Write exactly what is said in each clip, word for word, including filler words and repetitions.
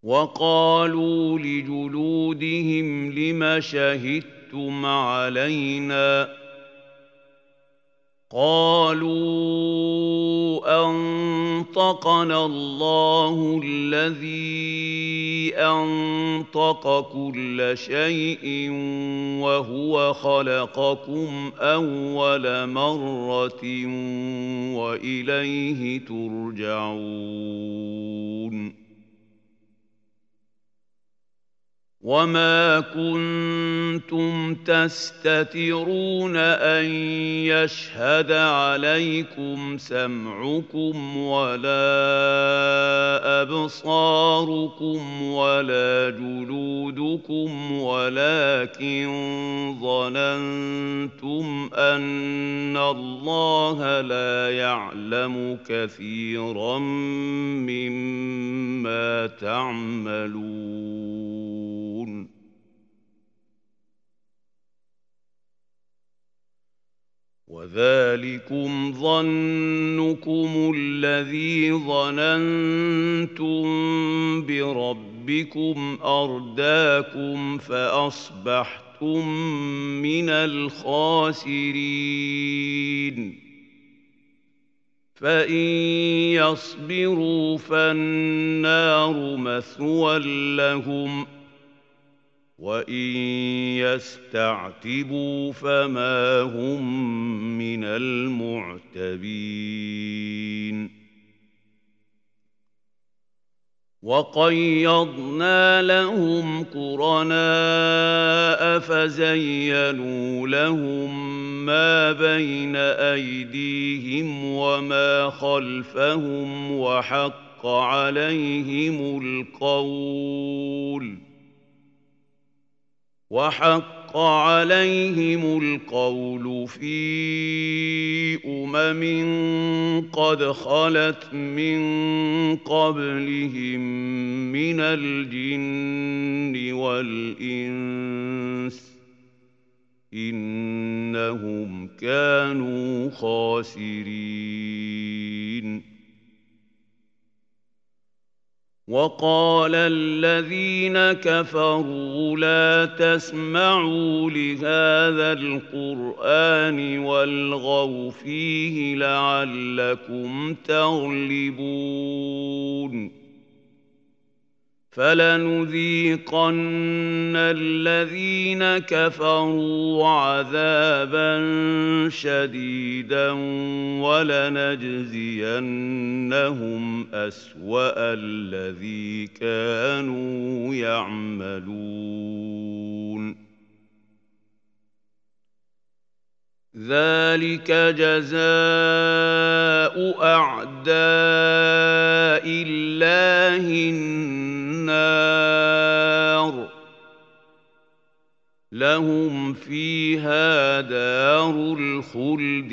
وقالوا لجلودهم لم شهدتم علينا قالوا أنطقنا الله الذي أنطق كل شيء وهو خلقكم أول مرة وإليه ترجعون وما كنتم تستترون أن يشهد عليكم سمعكم ولا أبصاركم ولا جلودكم ولكن ظننتم أن الله لا يعلم كثيرا مما تعملون وذلكم ظنكم الذي ظننتم بربكم أرداكم فأصبحتم من الخاسرين فإن يصبروا فالنار مثوى لهم وإن يستعتبوا فما هم من المعتبين وقيضنا لهم قرناء فزينوا لهم ما بين أيديهم وما خلفهم وحق عليهم القول وحق عليهم القول في أمم قد خلت من قبلهم من الجن والإنس إنهم كانوا خاسرين وقال الذين كفروا لا تسمعوا لهذا القرآن والغوا فيه لعلكم تغلبون فلنذيقن الذين كفروا عذابا شديدا ولنجزينهم أسوأ الذي كانوا يعملون ذلك جزاء أعداء الله النار لهم فيها دار الخلد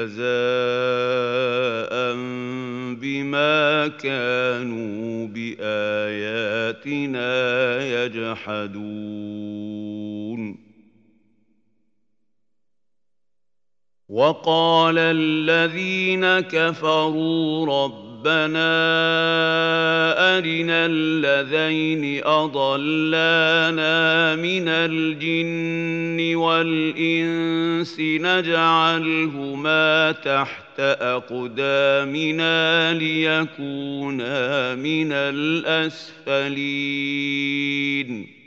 جزاء بما كانوا بآياتنا يجحدون وقال الذين كفروا ربنا أرنا الذين أضلانا من الجن والإنس نجعلهما تحت أقدامنا ليكونا من الأسفلين